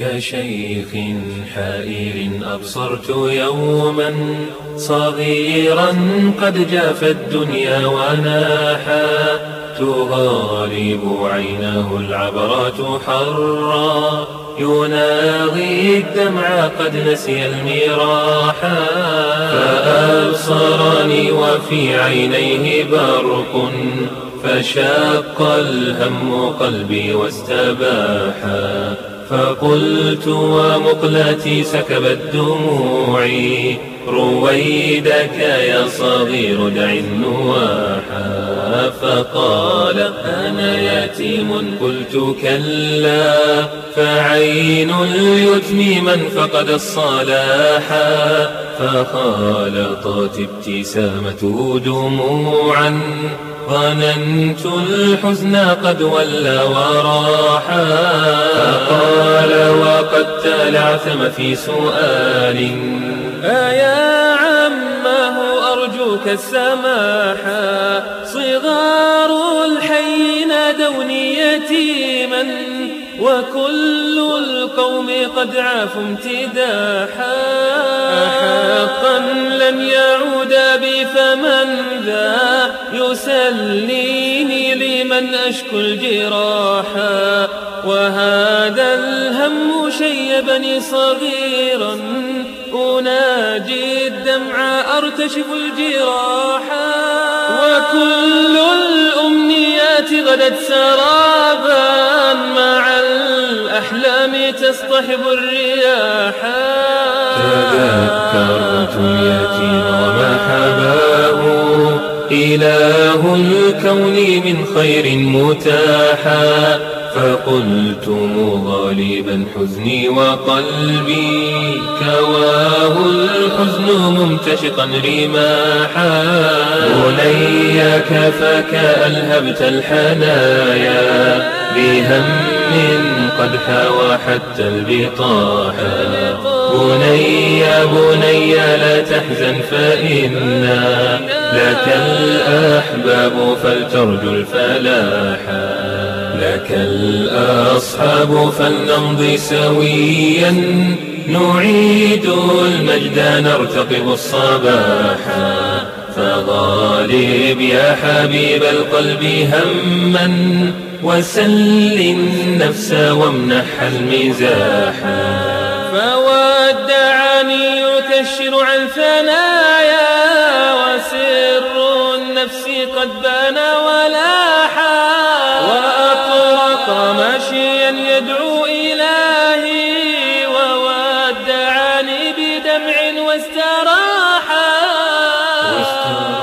كشيخ حائر أبصرت يوما صغيرا قد جاف الدنيا وناحا تغالب عيناه العبرات حرا يناغي الدمع قد نسي المراحا فأبصرني وفي عينيه برق فشق الهم قلبي واستباحا فقلت ومقلتي سكبت دموعي رويدك يا صغير دع النواحا فقال أنا يتيم قلت كلا فعين اليتم من فقد الصلاحا فخالطت ابتسامته دموعا ظننت الحزن قد ولى وراحا فقال وقد تلعثم في سؤال يا عمه أرجوك السماحا صغار الحي نادوني يتيما وكل القوم قد عافوا امتداحا أحقا لن يعود بي فمن ذا يسليني لمن أشكو الجراحا وهذا الهم شيبني صغيرا أناجي الدمع أرتشف الجراحا وكل الأمنيات غدت سرابا مع الأحلام تصطحب الرياحا تذكرت اليتيم وما حباه إله الكون من خير متاحا فقلت مغالبا حزني وقلبي كواه الحزن ممتشقا رماحا بني كفاك ألهبت الحنايا بهم قد حاوى حتى البطاحا بني بني لا تحزن فإنا لك الأحباب فلترجو الفلاحا لك الأصحاب فلنمضي سويا نعيد المجد نرتقب الصباحا فغالب يا حبيب القلب هما وسل النفس وامنح المزاحا فودعني يكشر عن ثنايا وسر النفس قد بان ولاحا وأطرق ماشيا يدعو إلهي وودعني بدمع واستراحا